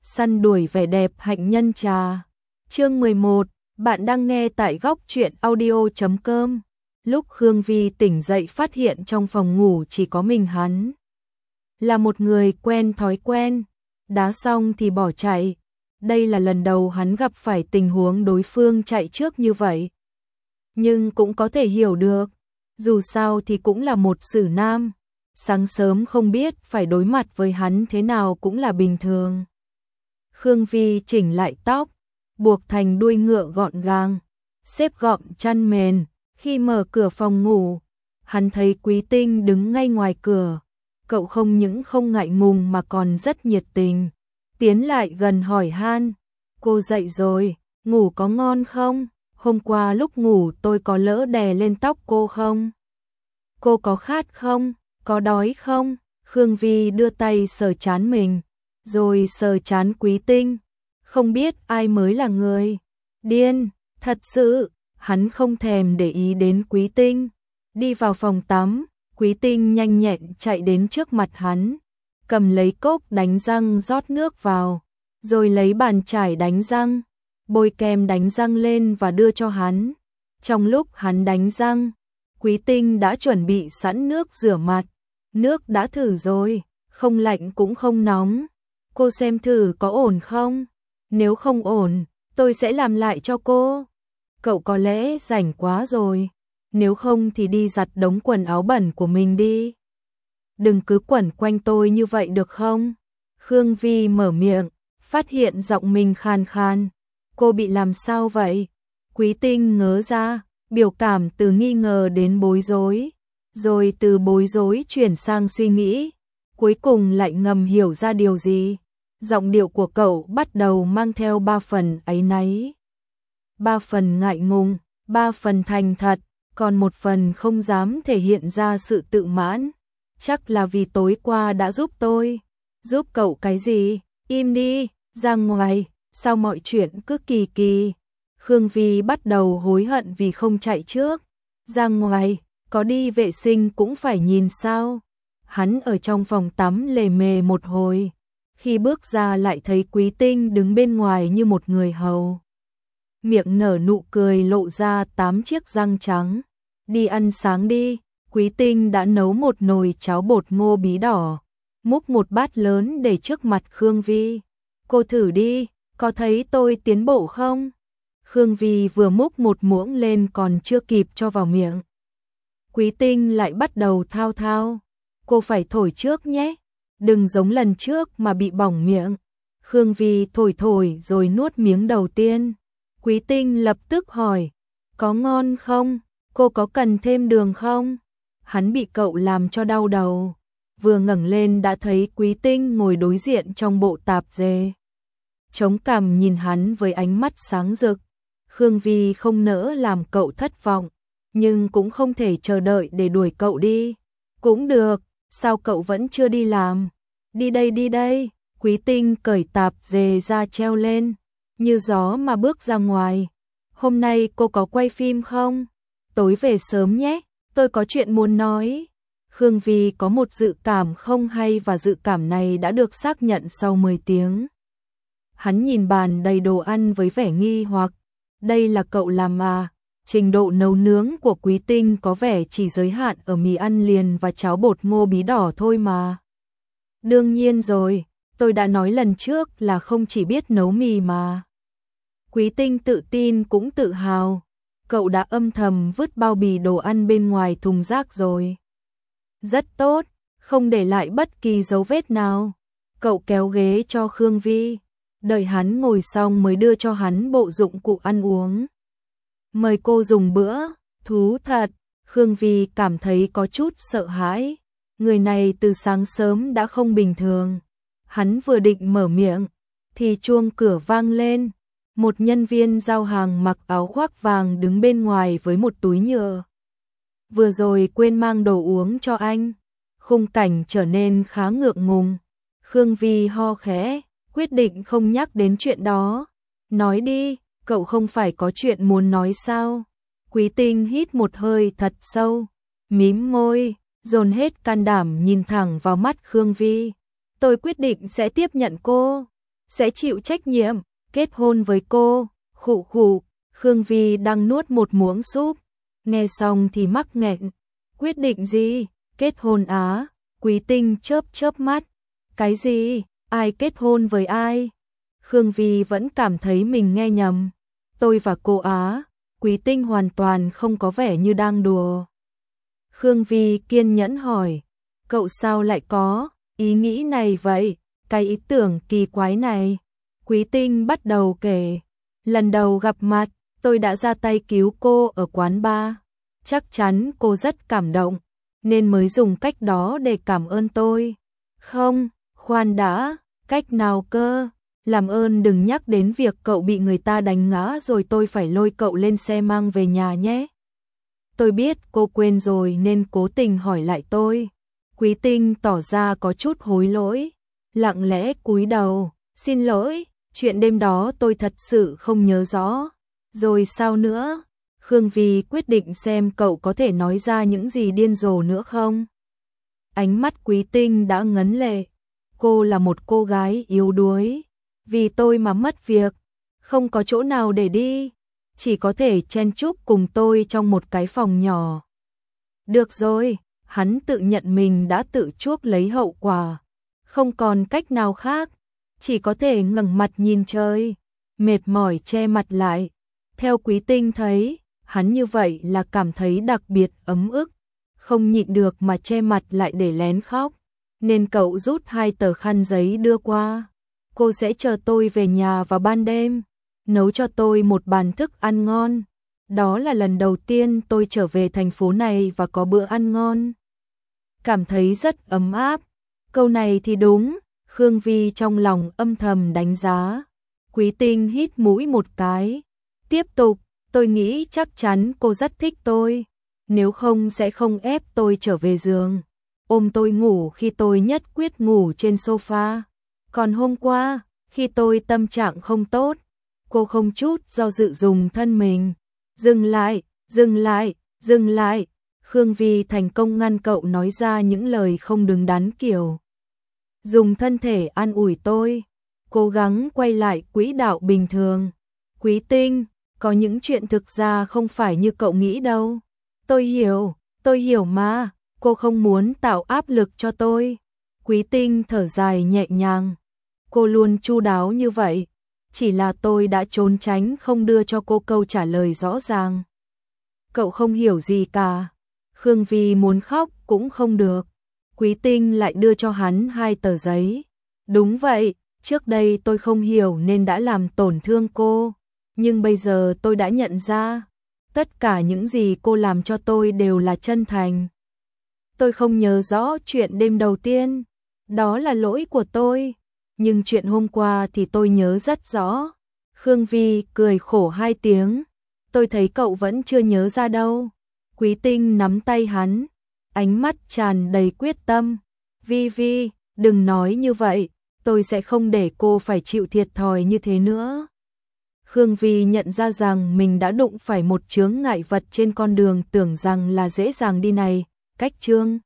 săn đuổi vẻ đẹp hạnh nhân trà. Chương 11, bạn đang nghe tại góc truyện audio.com. Lúc Khương Vi tỉnh dậy phát hiện trong phòng ngủ chỉ có mình hắn. Là một người quen thói quen, đá xong thì bỏ chạy. Đây là lần đầu hắn gặp phải tình huống đối phương chạy trước như vậy. Nhưng cũng có thể hiểu được, dù sao thì cũng là một sử nam. Sáng sớm không biết phải đối mặt với hắn thế nào cũng là bình thường. Khương Vi chỉnh lại tóc, buộc thành đuôi ngựa gọn gàng, xếp gọn chăn mền. Khi mở cửa phòng ngủ, hắn thấy Quý Tinh đứng ngay ngoài cửa. Cậu không những không ngại ngùng mà còn rất nhiệt tình. Tiến lại gần hỏi han, cô dậy rồi, ngủ có ngon không? Hôm qua lúc ngủ tôi có lỡ đè lên tóc cô không? Cô có khát không? Có đói không? Khương Vi đưa tay sờ trán mình, rồi sờ trán Quý Tinh. Không biết ai mới là người điên, thật sự, hắn không thèm để ý đến Quý Tinh. Đi vào phòng tắm, Quý Tinh nhanh nhẹn chạy đến trước mặt hắn, cầm lấy cốc đánh răng rót nước vào, rồi lấy bàn chải đánh răng, bôi kem đánh răng lên và đưa cho hắn. Trong lúc hắn đánh răng, Quý Tinh đã chuẩn bị sẵn nước rửa mặt. Nước đã thử rồi, không lạnh cũng không nóng. Cô xem thử có ổn không? Nếu không ổn, tôi sẽ làm lại cho cô. Cậu có lẽ rảnh quá rồi. Nếu không thì đi giặt đống quần áo bẩn của mình đi. Đừng cứ quẩn quanh tôi như vậy được không? Khương Vi mở miệng, phát hiện giọng mình khan khan. Cô bị làm sao vậy? Quý Tinh ngớ ra, biểu cảm từ nghi ngờ đến bối rối, rồi từ bối rối chuyển sang suy nghĩ, cuối cùng lại ngầm hiểu ra điều gì. Giọng điệu của cậu bắt đầu mang theo 3 phần áy náy, 3 phần ngại ngùng, 3 phần thành thật, còn 1 phần không dám thể hiện ra sự tự mãn. Chắc là vì tối qua đã giúp tôi. Giúp cậu cái gì? Im đi, ra ngoài, sao mọi chuyện cứ kỳ kỳ. Khương Vi bắt đầu hối hận vì không chạy trước. Ra ngoài, có đi vệ sinh cũng phải nhìn sao. Hắn ở trong phòng tắm lề mề một hồi. Khi bước ra lại thấy Quý Tinh đứng bên ngoài như một người hầu. Miệng nở nụ cười lộ ra 8 chiếc răng trắng. Đi ăn sáng đi. Quý Tinh đã nấu một nồi cháo bột ngô bí đỏ, múc một bát lớn để trước mặt Khương Vi. Cô thử đi, có thấy tôi tiến bộ không? Khương Vi vừa múc một muỗng lên còn chưa kịp cho vào miệng. Quý Tinh lại bắt đầu thao thao. Cô phải thổi trước nhé, đừng giống lần trước mà bị bỏng miệng. Khương Vi thổi rồi nuốt miếng đầu tiên. Quý Tinh lập tức hỏi, có ngon không? Cô có cần thêm đường không? Hắn bị cậu làm cho đau đầu. Vừa ngẩng lên đã thấy Quý Tinh ngồi đối diện trong bộ tạp dề, chống cằm nhìn hắn với ánh mắt sáng rực. Khương Vi không nỡ làm cậu thất vọng, nhưng cũng không thể chờ đợi để đuổi cậu đi. Cũng được, sao cậu vẫn chưa đi làm? Đi đây đi đây. Quý Tinh cởi tạp dề ra treo lên, như gió mà bước ra ngoài. Hôm nay cô có quay phim không? Tối về sớm nhé, tôi có chuyện muốn nói. Khương Vi có một dự cảm không hay và dự cảm này đã được xác nhận sau 10 tiếng. Hắn nhìn bàn đầy đồ ăn với vẻ nghi hoặc. Đây là cậu làm à? Trình độ nấu nướng của Quý Tinh có vẻ chỉ giới hạn ở mì ăn liền và cháo bột ngô bí đỏ thôi mà. Đương nhiên rồi, tôi đã nói lần trước là không chỉ biết nấu mì mà. Quý Tinh tự tin cũng tự hào. Cậu đã âm thầm vứt bao bì đồ ăn bên ngoài thùng rác rồi. Rất tốt, không để lại bất kỳ dấu vết nào. Cậu kéo ghế cho Khương Vi, đợi hắn ngồi xong mới đưa cho hắn bộ dụng cụ ăn uống. Mời cô dùng bữa. Thú thật, Khương Vi cảm thấy có chút sợ hãi. Người này từ sáng sớm đã không bình thường. Hắn vừa định mở miệng thì chuông cửa vang lên. Một nhân viên giao hàng mặc áo khoác vàng đứng bên ngoài với một túi nhựa. Vừa rồi quên mang đồ uống cho anh. Khung cảnh trở nên khá ngượng ngùng. Khương Vi ho khẽ, quyết định không nhắc đến chuyện đó. Nói đi, cậu không phải có chuyện muốn nói sao? Quý Tinh hít một hơi thật sâu, mím môi, dồn hết can đảm nhìn thẳng vào mắt Khương Vi. Tôi quyết định sẽ tiếp nhận cô. sẽ chịu trách nhiệm, kết hôn với cô. Khụ khụ, Khương Vi đang nuốt một muỗng súp, nghe xong thì mắc nghẹn. Quyết định gì? Kết hôn á? Quý Tinh chớp chớp mắt. Cái gì? Ai kết hôn với ai? Khương Vi vẫn cảm thấy mình nghe nhầm. Tôi và cô á? Quý Tinh hoàn toàn không có vẻ như đang đùa. Khương Vi kiên nhẫn hỏi, cậu sao lại có ý nghĩ này vậy? Cái ý tưởng kỳ quái này. Quý Tinh bắt đầu kể, lần đầu gặp mặt, tôi đã ra tay cứu cô ở quán bar. Chắc chắn cô rất cảm động, nên mới dùng cách đó để cảm ơn tôi. Không, khoan đã, cách nào cơ? Làm ơn đừng nhắc đến việc cậu bị người ta đánh ngã rồi tôi phải lôi cậu lên xe mang về nhà nhé. Tôi biết cô quên rồi nên cố tình hỏi lại tôi. Quý Tinh tỏ ra có chút hối lỗi, lặng lẽ cúi đầu, xin lỗi, chuyện đêm đó tôi thật sự không nhớ rõ. Rồi sao nữa? Khương Vi quyết định xem cậu có thể nói ra những gì điên rồ nữa không. Ánh mắt Quý Tinh đã ngấn lệ. Cô là một cô gái yếu đuối. Vì tôi mà mất việc, không có chỗ nào để đi, chỉ có thể chen chúc cùng tôi trong một cái phòng nhỏ. Được rồi, hắn tự nhận mình đã tự chuốc lấy hậu quả, không còn cách nào khác, chỉ có thể ngẩng mặt nhìn trời, mệt mỏi che mặt lại. Theo Quý Tinh thấy, hắn như vậy là cảm thấy đặc biệt ấm ức, không nhịn được mà che mặt lại để lén khóc, nên cậu rút 2 tờ khăn giấy đưa qua. Cô sẽ chờ tôi về nhà vào ban đêm, nấu cho tôi một bàn thức ăn ngon. Đó là lần đầu tiên tôi trở về thành phố này và có bữa ăn ngon. Cảm thấy rất ấm áp. Câu này thì đúng, Khương Vi trong lòng âm thầm đánh giá. Quý Tinh hít mũi một cái. Tiếp tục, tôi nghĩ chắc chắn cô rất thích tôi. Nếu không sẽ không ép tôi trở về giường, ôm tôi ngủ khi tôi nhất quyết ngủ trên sofa. Còn hôm qua, khi tôi tâm trạng không tốt, cô không chút do dự dùng thân mình. Dừng lại, dừng lại, dừng lại. Khương Vi thành công ngăn cậu nói ra những lời không đứng đắn kiểu. Dùng thân thể an ủi tôi, cố gắng quay lại quỹ đạo bình thường. Quý Tinh, có những chuyện thực ra không phải như cậu nghĩ đâu. Tôi hiểu mà, cô không muốn tạo áp lực cho tôi. Quý Tinh thở dài nhẹ nhàng. Cô luôn chu đáo như vậy, chỉ là tôi đã trốn tránh không đưa cho cô câu trả lời rõ ràng. Cậu không hiểu gì cả. Khương Vi muốn khóc cũng không được. Quý Tinh lại đưa cho hắn 2 tờ giấy. Đúng vậy, trước đây tôi không hiểu nên đã làm tổn thương cô, nhưng bây giờ tôi đã nhận ra, tất cả những gì cô làm cho tôi đều là chân thành. Tôi không nhớ rõ chuyện đêm đầu tiên, đó là lỗi của tôi. Nhưng chuyện hôm qua thì tôi nhớ rất rõ. Khương Vi cười khổ 2 tiếng. Tôi thấy cậu vẫn chưa nhớ ra đâu. Quý Tinh nắm tay hắn, ánh mắt tràn đầy quyết tâm. Vi, đừng nói như vậy, tôi sẽ không để cô phải chịu thiệt thòi như thế nữa. Khương Vi nhận ra rằng mình đã đụng phải một chướng ngại vật trên con đường tưởng rằng là dễ dàng đi này. Cách chương